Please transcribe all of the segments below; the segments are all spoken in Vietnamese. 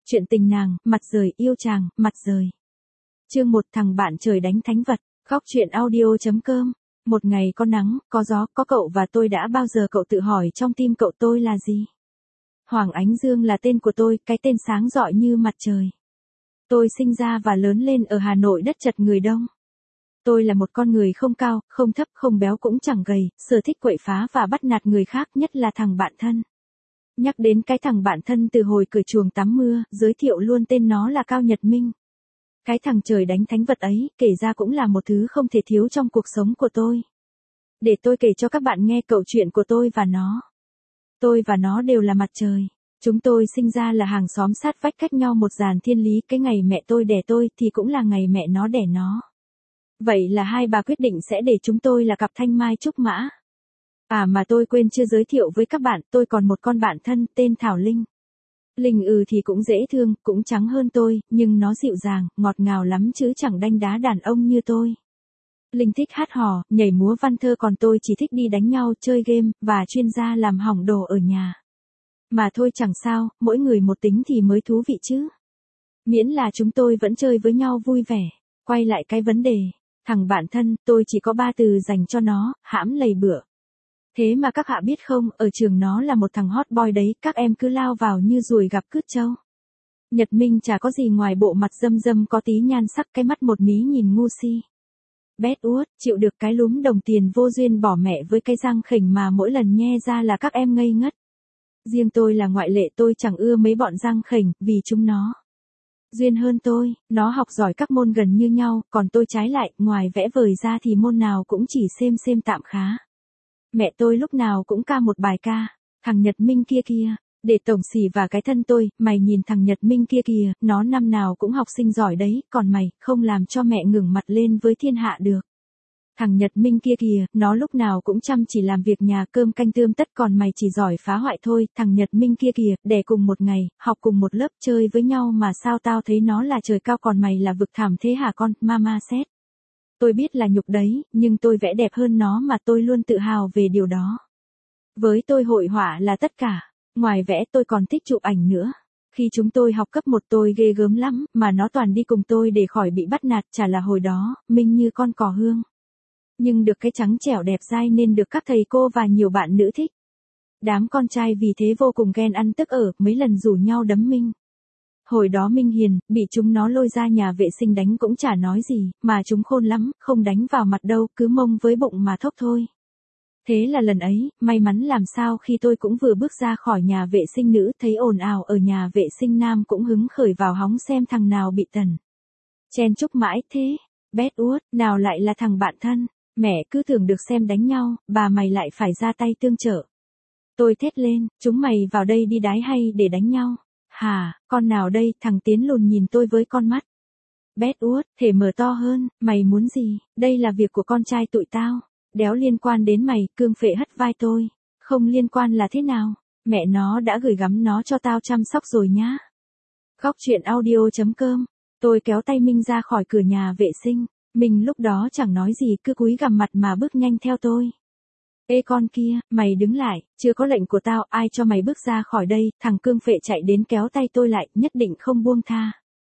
Chuyện tình nàng, mặt rời yêu chàng, mặt rời. Chương 1 thằng bạn trời đánh thánh vật, khóc chuyện audio.com. Một ngày có nắng, có gió, có cậu và tôi đã bao giờ cậu tự hỏi trong tim cậu tôi là gì? Hoàng Ánh Dương là tên của tôi, cái tên sáng rọi như mặt trời. Tôi sinh ra và lớn lên ở Hà Nội đất chật người đông. Tôi là một con người không cao, không thấp, không béo cũng chẳng gầy, sở thích quậy phá và bắt nạt người khác, nhất là thằng bạn thân. Nhắc đến cái thằng bạn thân từ hồi cởi chuồng tắm mưa, giới thiệu luôn tên nó là Cao Nhật Minh. Cái thằng trời đánh thánh vật ấy, kể ra cũng là một thứ không thể thiếu trong cuộc sống của tôi. Để tôi kể cho các bạn nghe câu chuyện của tôi và nó. Tôi và nó đều là mặt trời. Chúng tôi sinh ra là hàng xóm sát vách cách nhau một dàn thiên lý, cái ngày mẹ tôi đẻ tôi thì cũng là ngày mẹ nó đẻ nó. Vậy là hai bà quyết định sẽ để chúng tôi là cặp thanh mai trúc mã. À mà tôi quên chưa giới thiệu với các bạn, tôi còn một con bạn thân tên Thảo Linh. Linh thì cũng dễ thương, cũng trắng hơn tôi, nhưng nó dịu dàng, ngọt ngào lắm chứ chẳng đanh đá đàn ông như tôi. Linh thích hát hò, nhảy múa văn thơ, còn tôi chỉ thích đi đánh nhau, chơi game, và chuyên gia làm hỏng đồ ở nhà. Mà thôi chẳng sao, mỗi người một tính thì mới thú vị chứ. Miễn là chúng tôi vẫn chơi với nhau vui vẻ. Quay lại cái vấn đề, thằng bạn thân, tôi chỉ có 3 từ dành cho nó, hãm lầy bựa. Thế mà các hạ biết không, ở trường nó là một thằng hot boy đấy, các em cứ lao vào như ruồi gặp cứt trâu. Nhật Minh chả có gì ngoài bộ mặt dâm dâm có tí nhan sắc, cái mắt một mí nhìn ngu si. Bét uất, chịu được cái lúm đồng tiền vô duyên bỏ mẹ với cái răng khểnh mà mỗi lần nhe ra là các em ngây ngất. Riêng tôi là ngoại lệ, tôi chẳng ưa mấy bọn răng khểnh, vì chúng nó duyên hơn tôi, nó học giỏi các môn gần như nhau, còn tôi trái lại, ngoài vẽ vời ra thì môn nào cũng chỉ xem tạm khá. Mẹ tôi lúc nào cũng ca một bài ca, thằng Nhật Minh kia kìa, để tổng xỉ và cái thân tôi, mày nhìn thằng Nhật Minh kia kìa, nó năm nào cũng học sinh giỏi đấy, còn mày, không làm cho mẹ ngẩng mặt lên với thiên hạ được. Thằng Nhật Minh kia kìa, nó lúc nào cũng chăm chỉ làm việc nhà, cơm canh tươm tất, còn mày chỉ giỏi phá hoại thôi. Thằng Nhật Minh kia kìa, đẻ cùng một ngày, học cùng một lớp, chơi với nhau mà sao tao thấy nó là trời cao còn mày là vực thẳm thế hả con, mama xét. Tôi biết là nhục đấy, nhưng tôi vẽ đẹp hơn nó mà tôi luôn tự hào về điều đó. Với tôi hội họa là tất cả, ngoài vẽ tôi còn thích chụp ảnh nữa. Khi chúng tôi học cấp 1 tôi ghê gớm lắm, mà nó toàn đi cùng tôi để khỏi bị bắt nạt, chả là hồi đó, Minh như con cò hương. Nhưng được cái trắng trẻo đẹp dai nên được các thầy cô và nhiều bạn nữ thích. Đám con trai vì thế vô cùng ghen ăn tức ở, mấy lần rủ nhau đấm Minh. Hồi đó Minh hiền, bị chúng nó lôi ra nhà vệ sinh đánh cũng chả nói gì, mà chúng khôn lắm, không đánh vào mặt đâu, cứ mông với bụng mà thốc thôi. Thế là lần ấy, may mắn làm sao khi tôi cũng vừa bước ra khỏi nhà vệ sinh nữ, thấy ồn ào ở nhà vệ sinh nam cũng hứng khởi vào hóng xem thằng nào bị tần chen chúc mãi thế. Bét uất, nào lại là thằng bạn thân, mẹ cứ tưởng được xem đánh nhau, bà mày lại phải ra tay tương trợ. Tôi thét lên, chúng mày vào đây đi đái hay để đánh nhau? Hà, con nào đây? Thằng Tiến lùn nhìn tôi với con mắt. Bét uất, thể mở to hơn, mày muốn gì? Đây là việc của con trai tụi tao. Đéo liên quan đến mày, cương phệ hất vai tôi. Không liên quan là thế nào? Mẹ nó đã gửi gắm nó cho tao chăm sóc rồi nhá. Khóc chuyện audio.com. Tôi kéo tay Minh ra khỏi cửa nhà vệ sinh. Minh lúc đó chẳng nói gì, cứ cúi gằm mặt mà bước nhanh theo tôi. Ê con kia, mày đứng lại, chưa có lệnh của tao, ai cho mày bước ra khỏi đây? Thằng cương phệ chạy đến kéo tay tôi lại, nhất định không buông tha.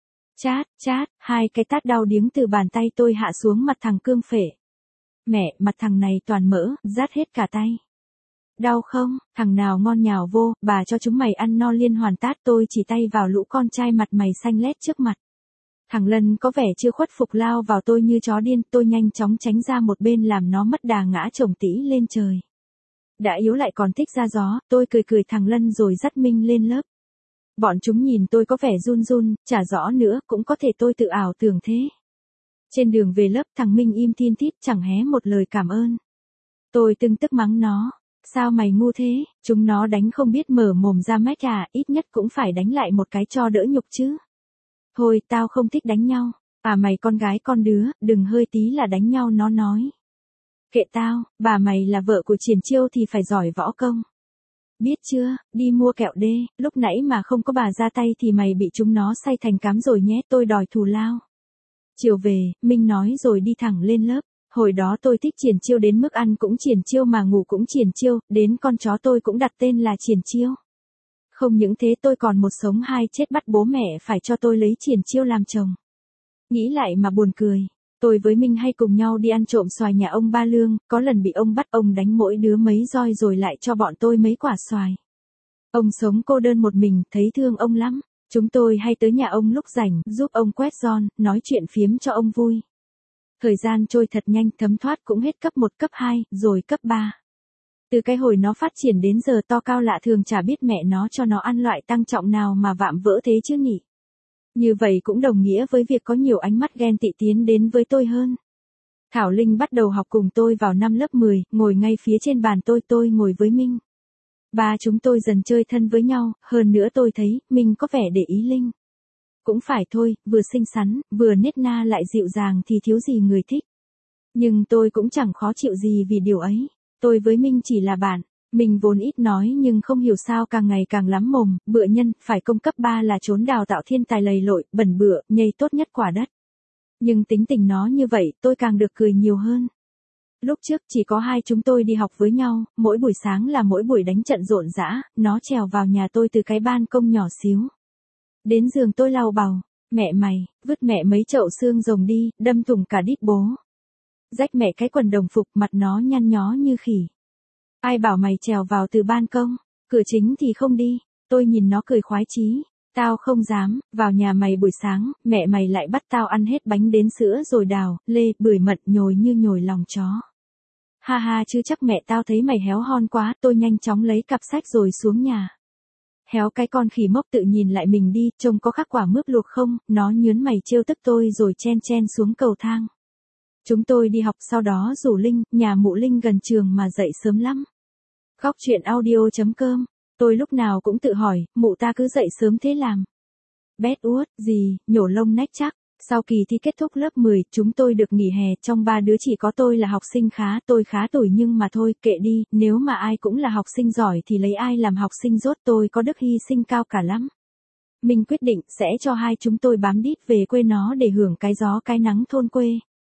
Chát, hai cái tát đau điếng từ bàn tay tôi hạ xuống mặt thằng cương phệ. Mẹ, mặt thằng này toàn mỡ, rát hết cả tay. Đau không? Thằng nào ngon nhào vô, bà cho chúng mày ăn no liên hoàn tát. Tôi chỉ tay vào lũ con trai mặt mày xanh lét trước mặt. Thằng Lân có vẻ chưa khuất phục lao vào tôi như chó điên, tôi nhanh chóng tránh ra một bên làm nó mất đà ngã chồng tỉ lên trời. Đã yếu lại còn thích ra gió, tôi cười thằng Lân rồi dắt Minh lên lớp. Bọn chúng nhìn tôi có vẻ run, chả rõ nữa, cũng có thể tôi tự ảo tưởng thế. Trên đường về lớp thằng Minh im thiên thít chẳng hé một lời cảm ơn. Tôi tưng tức mắng nó, sao mày ngu thế, chúng nó đánh không biết mở mồm ra mách à, ít nhất cũng phải đánh lại một cái cho đỡ nhục chứ. Thôi tao không thích đánh nhau, à mày con gái con đứa, đừng hơi tí là đánh nhau, nó nói. Kệ tao, bà mày là vợ của Triển Chiêu thì phải giỏi võ công. Biết chưa, đi mua kẹo đê, lúc nãy mà không có bà ra tay thì mày bị chúng nó xay thành cám rồi nhé, tôi đòi thù lao. Chiều về, Minh nói rồi đi thẳng lên lớp. Hồi đó tôi thích Triển Chiêu đến mức ăn cũng Triển Chiêu mà ngủ cũng Triển Chiêu, đến con chó tôi cũng đặt tên là Triển Chiêu. Không những thế tôi còn một sống hai chết bắt bố mẹ phải cho tôi lấy Triển Chiêu làm chồng. Nghĩ lại mà buồn cười. Tôi với Minh hay cùng nhau đi ăn trộm xoài nhà ông Ba Lương, có lần bị ông bắt, ông đánh mỗi đứa mấy roi rồi lại cho bọn tôi mấy quả xoài. Ông sống cô đơn một mình, thấy thương ông lắm. Chúng tôi hay tới nhà ông lúc rảnh, giúp ông quét giòn, nói chuyện phiếm cho ông vui. Thời gian trôi thật nhanh, thấm thoát cũng hết cấp 1, cấp 2, rồi cấp 3. Từ cái hồi nó phát triển đến giờ to cao lạ thường, chả biết mẹ nó cho nó ăn loại tăng trọng nào mà vạm vỡ thế chứ nhỉ. Như vậy cũng đồng nghĩa với việc có nhiều ánh mắt ghen tị tiến đến với tôi hơn. Thảo Linh bắt đầu học cùng tôi vào năm lớp 10, ngồi ngay phía trên bàn tôi ngồi với Minh. Ba chúng tôi dần chơi thân với nhau, hơn nữa tôi thấy Minh có vẻ để ý Linh. Cũng phải thôi, vừa xinh xắn, vừa nết na lại dịu dàng thì thiếu gì người thích. Nhưng tôi cũng chẳng khó chịu gì vì điều ấy. Tôi với Minh chỉ là bạn. Mình vốn ít nói nhưng không hiểu sao càng ngày càng lắm mồm, bựa nhân, phải công cấp 3 là trốn đào tạo thiên tài lầy lội, bẩn bựa, nhây tốt nhất quả đất. Nhưng tính tình nó như vậy, tôi càng được cười nhiều hơn. Lúc trước chỉ có hai chúng tôi đi học với nhau, mỗi buổi sáng là mỗi buổi đánh trận rộn rã, nó trèo vào nhà tôi từ cái ban công nhỏ xíu. Đến giường tôi lau bào, mẹ mày, vứt mẹ mấy chậu xương rồng đi, đâm thủng cả đít bố. Rách mẹ cái quần đồng phục, mặt nó nhăn nhó như khỉ. Ai bảo mày trèo vào từ ban công, cửa chính thì không đi, tôi nhìn nó cười khoái chí. Tao không dám, vào nhà mày buổi sáng, mẹ mày lại bắt tao ăn hết bánh đến sữa rồi đào, lê, bưởi mận nhồi như nhồi lòng chó. Ha ha chứ chắc mẹ tao thấy mày héo hon quá, tôi nhanh chóng lấy cặp sách rồi xuống nhà. Héo cái con khỉ mốc tự nhìn lại mình đi, trông có khắc quả mướp luộc không, nó nhớn mày trêu tức tôi rồi chen chen xuống cầu thang. Chúng tôi đi học sau đó rủ Linh, nhà mụ Linh gần trường mà dậy sớm lắm. Góc chuyện audio.com, tôi lúc nào cũng tự hỏi, mụ ta cứ dậy sớm thế làm. Bét uất, gì, nhổ lông nách chắc. Sau kỳ thi kết thúc lớp 10, chúng tôi được nghỉ hè, trong ba đứa chỉ có tôi là học sinh khá, tôi khá tồi nhưng mà thôi, kệ đi, nếu mà ai cũng là học sinh giỏi thì lấy ai làm học sinh dốt, tôi có đức hy sinh cao cả lắm. Mình quyết định sẽ cho hai chúng tôi bám đít về quê nó để hưởng cái gió cái nắng thôn quê.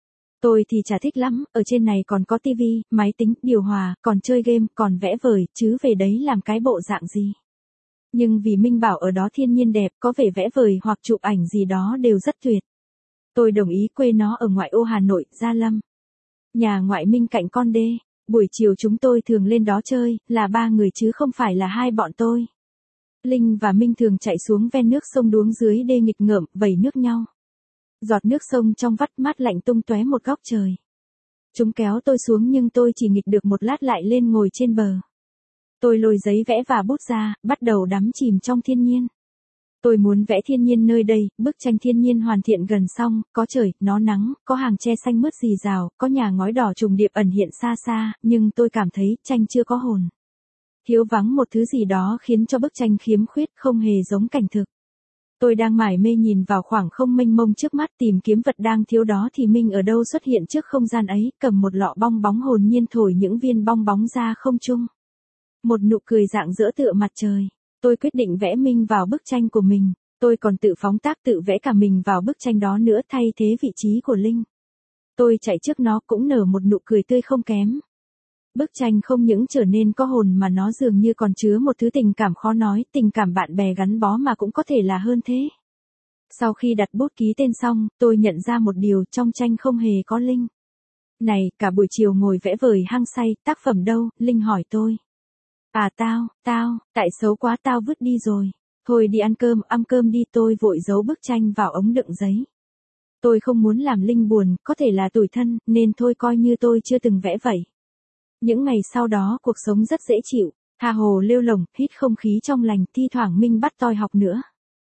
Tôi thì chả thích lắm, ở trên này còn có tivi, máy tính, điều hòa, còn chơi game, còn vẽ vời, chứ về đấy làm cái bộ dạng gì. Nhưng vì Minh bảo ở đó thiên nhiên đẹp, có vẻ vẽ vời hoặc chụp ảnh gì đó đều rất tuyệt. Tôi đồng ý, quê nó ở ngoại ô Hà Nội, Gia Lâm. Nhà ngoại Minh cạnh con đê, buổi chiều chúng tôi thường lên đó chơi, là 3 người chứ không phải là 2 bọn tôi. Linh và Minh thường chạy xuống ven nước sông đuống dưới đê nghịch ngợm, vẩy nước nhau. Giọt nước sông trong vắt mát lạnh tung tóe một góc trời. Chúng kéo tôi xuống nhưng tôi chỉ nghịch được một lát lại lên ngồi trên bờ. Tôi lôi giấy vẽ và bút ra, bắt đầu đắm chìm trong thiên nhiên. Tôi muốn vẽ thiên nhiên nơi đây, bức tranh thiên nhiên hoàn thiện gần xong, có trời, nó nắng, có hàng tre xanh mướt rì rào, có nhà ngói đỏ trùng điệp ẩn hiện xa xa, nhưng tôi cảm thấy tranh chưa có hồn. Thiếu vắng một thứ gì đó khiến cho bức tranh khiếm khuyết, không hề giống cảnh thực. Tôi đang mải mê nhìn vào khoảng không mênh mông trước mắt tìm kiếm vật đang thiếu đó thì Minh ở đâu xuất hiện trước không gian ấy, cầm một lọ bong bóng hồn nhiên thổi những viên bong bóng ra không trung. Một nụ cười rạng rỡ tựa mặt trời. Tôi quyết định vẽ Minh vào bức tranh của mình. Tôi còn tự phóng tác tự vẽ cả mình vào bức tranh đó nữa thay thế vị trí của Linh. Tôi chạy trước nó cũng nở một nụ cười tươi không kém. Bức tranh không những trở nên có hồn mà nó dường như còn chứa một thứ tình cảm khó nói, tình cảm bạn bè gắn bó mà cũng có thể là hơn thế. Sau khi đặt bút ký tên xong, tôi nhận ra một điều, trong tranh không hề có Linh. Này, cả buổi chiều ngồi vẽ vời hăng say, tác phẩm đâu? Linh hỏi tôi. À tại xấu quá tao vứt đi rồi. Thôi đi ăn cơm đi, tôi vội giấu bức tranh vào ống đựng giấy. Tôi không muốn làm Linh buồn, có thể là tủi thân, nên thôi coi như tôi chưa từng vẽ vậy. Những ngày sau đó cuộc sống rất dễ chịu, tha hồ lêu lổng, hít không khí trong lành, thi thoảng Minh bắt tôi học nữa.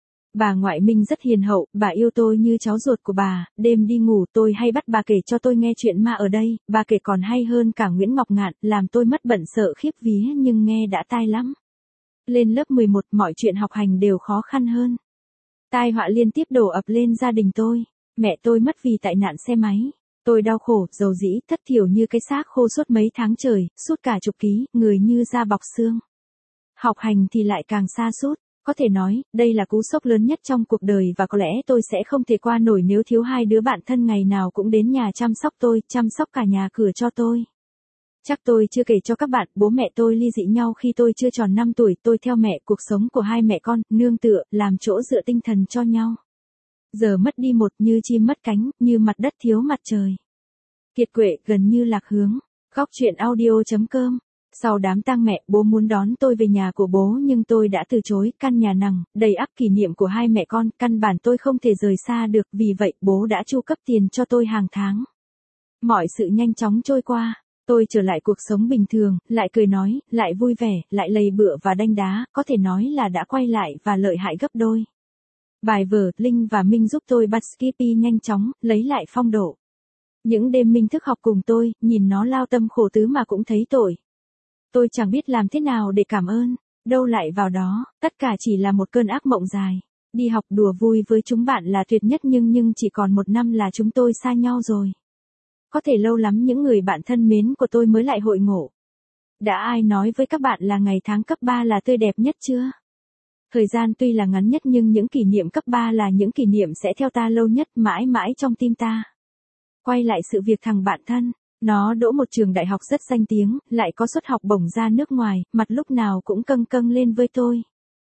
Bà ngoại Minh rất hiền hậu, bà yêu tôi như cháu ruột của bà, đêm đi ngủ tôi hay bắt bà kể cho tôi nghe chuyện ma ở đây, bà kể còn hay hơn cả Nguyễn Ngọc Ngạn, làm tôi mất bận sợ khiếp vía nhưng nghe đã tai lắm. Lên lớp 11 mọi chuyện học hành đều khó khăn hơn. Tai họa liên tiếp đổ ập lên gia đình tôi, mẹ tôi mất vì tai nạn xe máy. Tôi đau khổ, dầu dĩ, thất thiểu như cái xác khô suốt mấy tháng trời, sút cả chục ký, người như da bọc xương. Học hành thì lại càng sa sút. Có thể nói, đây là cú sốc lớn nhất trong cuộc đời và có lẽ tôi sẽ không thể qua nổi nếu thiếu hai đứa bạn thân ngày nào cũng đến nhà chăm sóc tôi, chăm sóc cả nhà cửa cho tôi. Chắc tôi chưa kể cho các bạn, bố mẹ tôi ly dị nhau khi tôi chưa tròn 5 tuổi, tôi theo mẹ, cuộc sống của hai mẹ con, nương tựa, làm chỗ dựa tinh thần cho nhau. Giờ mất đi một, như chim mất cánh, như mặt đất thiếu mặt trời. Kiệt quệ, gần như lạc hướng. Khóc chuyện audio.com. Sau đám tang mẹ, bố muốn đón tôi về nhà của bố nhưng tôi đã từ chối, căn nhà nằng, đầy ắp kỷ niệm của hai mẹ con, căn bản tôi không thể rời xa được, vì vậy bố đã chu cấp tiền cho tôi hàng tháng. Mọi sự nhanh chóng trôi qua, tôi trở lại cuộc sống bình thường, lại cười nói, lại vui vẻ, lại lầy bựa và đanh đá, có thể nói là đã quay lại và lợi hại gấp đôi. Bài vở, Linh và Minh giúp tôi bắt Skippy nhanh chóng, lấy lại phong độ. Những đêm Minh thức học cùng tôi, nhìn nó lao tâm khổ tứ mà cũng thấy tội. Tôi chẳng biết làm thế nào để cảm ơn, đâu lại vào đó, tất cả chỉ là một cơn ác mộng dài. Đi học đùa vui với chúng bạn là tuyệt nhất nhưng chỉ còn 1 năm là chúng tôi xa nhau rồi. Có thể lâu lắm những người bạn thân mến của tôi mới lại hội ngộ. Đã ai nói với các bạn là ngày tháng cấp 3 là tươi đẹp nhất chưa? Thời gian tuy là ngắn nhất nhưng những kỷ niệm cấp 3 là những kỷ niệm sẽ theo ta lâu nhất, mãi mãi trong tim ta. Quay lại sự việc thằng bạn thân, nó đỗ một trường đại học rất danh tiếng, lại có suất học bổng ra nước ngoài, mặt lúc nào cũng câng câng lên với tôi.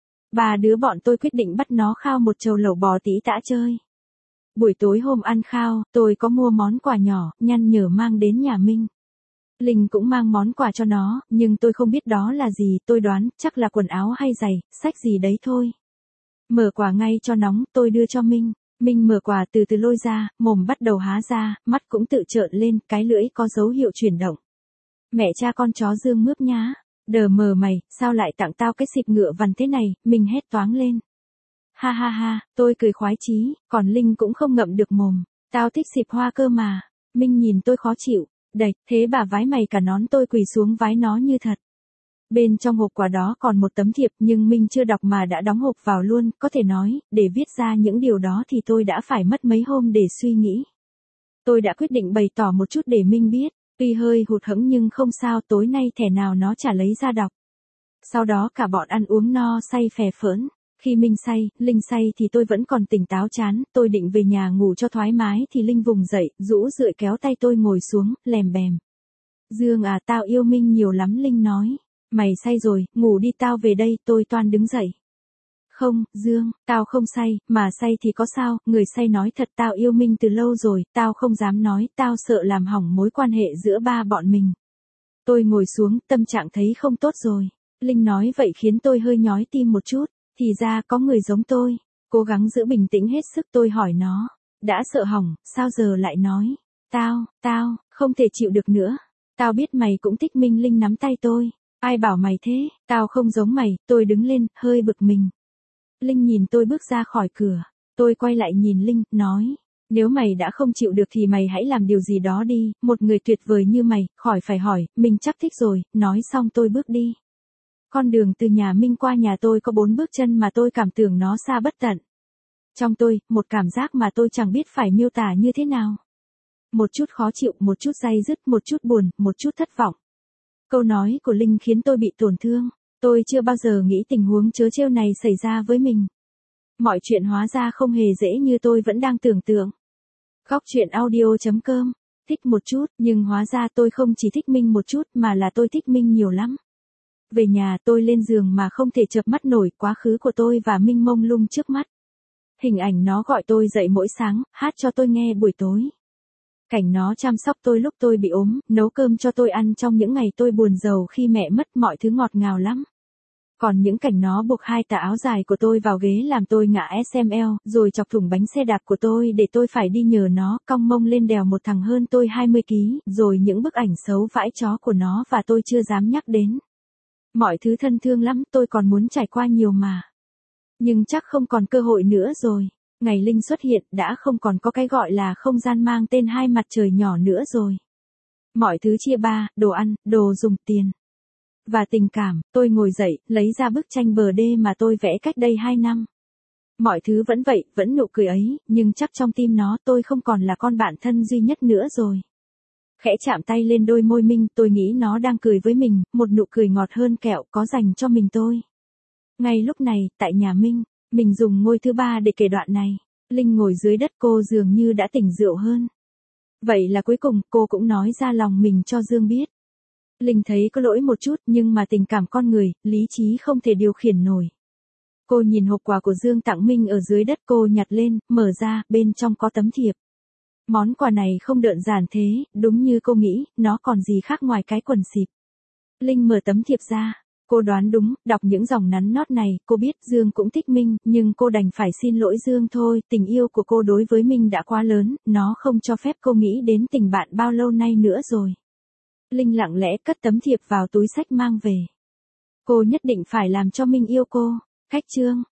3 đứa bọn tôi quyết định bắt nó khao một chầu lẩu bò tí tã chơi. Buổi tối hôm ăn khao, tôi có mua món quà nhỏ, nhăn nhở mang đến nhà Minh. Linh cũng mang món quà cho nó, nhưng tôi không biết đó là gì, tôi đoán, chắc là quần áo hay giày, sách gì đấy thôi. Mở quà ngay cho nóng, tôi đưa cho Minh. Minh mở quà từ từ lôi ra, mồm bắt đầu há ra, mắt cũng tự trợn lên, cái lưỡi có dấu hiệu chuyển động. Mẹ cha con chó Dương mướp nhá. Đờ mờ mày, sao lại tặng tao cái xịp ngựa vằn thế này, Minh hét toáng lên. Ha ha ha, tôi cười khoái chí, còn Linh cũng không ngậm được mồm. Tao thích xịp hoa cơ mà. Minh nhìn tôi khó chịu. Đẩy, thế bà vái mày cả nón, tôi quỳ xuống vái nó như thật. Bên trong hộp quà đó còn một tấm thiệp nhưng Minh chưa đọc mà đã đóng hộp vào luôn, có thể nói, để viết ra những điều đó thì tôi đã phải mất mấy hôm để suy nghĩ. Tôi đã quyết định bày tỏ một chút để Minh biết, tuy hơi hụt hẫng nhưng không sao, tối nay thẻ nào nó chả lấy ra đọc. Sau đó cả bọn ăn uống no say phè phỡn. Khi Minh say, Linh say thì tôi vẫn còn tỉnh táo chán, tôi định về nhà ngủ cho thoải mái thì Linh vùng dậy, rũ rượi kéo tay tôi ngồi xuống, lèm bèm. Dương à, tao yêu Minh nhiều lắm, Linh nói. Mày say rồi, ngủ đi, tao về đây, tôi toan đứng dậy. Không, Dương, tao không say, mà say thì có sao, người say nói thật, tao yêu Minh từ lâu rồi, tao không dám nói, tao sợ làm hỏng mối quan hệ giữa ba bọn mình. Tôi ngồi xuống, tâm trạng thấy không tốt rồi. Linh nói vậy khiến tôi hơi nhói tim một chút. Thì ra có người giống tôi. Cố gắng giữ bình tĩnh hết sức, tôi hỏi nó. Đã sợ hỏng, sao giờ lại nói? Tao, không thể chịu được nữa. Tao biết mày cũng thích Minh. Linh nắm tay tôi. Ai bảo mày thế, tao không giống mày, tôi đứng lên, hơi bực mình. Linh nhìn tôi bước ra khỏi cửa. Tôi quay lại nhìn Linh, nói. Nếu mày đã không chịu được thì mày hãy làm điều gì đó đi, một người tuyệt vời như mày, khỏi phải hỏi, mình chắc thích rồi, nói xong tôi bước đi. Con đường từ nhà Minh qua nhà tôi có 4 bước chân mà tôi cảm tưởng nó xa bất tận. Trong tôi, một cảm giác mà tôi chẳng biết phải miêu tả như thế nào. Một chút khó chịu, một chút day dứt, một chút buồn, một chút thất vọng. Câu nói của Linh khiến tôi bị tổn thương. Tôi chưa bao giờ nghĩ tình huống trớ trêu này xảy ra với mình. Mọi chuyện hóa ra không hề dễ như tôi vẫn đang tưởng tượng. Khóc chuyện audio.com. Thích một chút, nhưng hóa ra tôi không chỉ thích Minh một chút mà là tôi thích Minh nhiều lắm. Về nhà tôi lên giường mà không thể chợp mắt nổi, quá khứ của tôi và Minh mông lung trước mắt. Hình ảnh nó gọi tôi dậy mỗi sáng, hát cho tôi nghe buổi tối. Cảnh nó chăm sóc tôi lúc tôi bị ốm, nấu cơm cho tôi ăn trong những ngày tôi buồn rầu khi mẹ mất, mọi thứ ngọt ngào lắm. Còn những cảnh nó buộc 2 tà áo dài của tôi vào ghế làm tôi ngã SML, rồi chọc thủng bánh xe đạp của tôi để tôi phải đi nhờ nó, cong mông lên đèo một thằng hơn tôi 20 kg, rồi những bức ảnh xấu vãi chó của nó và tôi chưa dám nhắc đến. Mọi thứ thân thương lắm, tôi còn muốn trải qua nhiều mà. Nhưng chắc không còn cơ hội nữa rồi. Ngày Linh xuất hiện, đã không còn có cái gọi là không gian mang tên 2 mặt trời nhỏ nữa rồi. Mọi thứ chia ba, đồ ăn, đồ dùng, tiền. Và tình cảm, tôi ngồi dậy, lấy ra bức tranh bờ đê mà tôi vẽ cách đây 2 năm. Mọi thứ vẫn vậy, vẫn nụ cười ấy, nhưng chắc trong tim nó tôi không còn là con bạn thân duy nhất nữa rồi. Khẽ chạm tay lên đôi môi Minh, tôi nghĩ nó đang cười với mình, một nụ cười ngọt hơn kẹo có dành cho mình tôi. Ngay lúc này, tại nhà Minh, mình dùng ngôi thứ 3 để kể đoạn này. Linh ngồi dưới đất, cô dường như đã tỉnh rượu hơn. Vậy là cuối cùng, cô cũng nói ra lòng mình cho Dương biết. Linh thấy có lỗi một chút nhưng mà tình cảm con người, lý trí không thể điều khiển nổi. Cô nhìn hộp quà của Dương Tặng Minh ở dưới đất, cô nhặt lên, mở ra, bên trong có tấm thiệp. Món quà này không đơn giản thế, đúng như cô nghĩ, nó còn gì khác ngoài cái quần xịp. Linh mở tấm thiệp ra, cô đoán đúng, đọc những dòng nắn nót này, cô biết Dương cũng thích Minh, nhưng cô đành phải xin lỗi Dương thôi, tình yêu của cô đối với Minh đã quá lớn, nó không cho phép cô nghĩ đến tình bạn bao lâu nay nữa rồi. Linh lặng lẽ cất tấm thiệp vào túi xách mang về. Cô nhất định phải làm cho Minh yêu cô. Khách trương.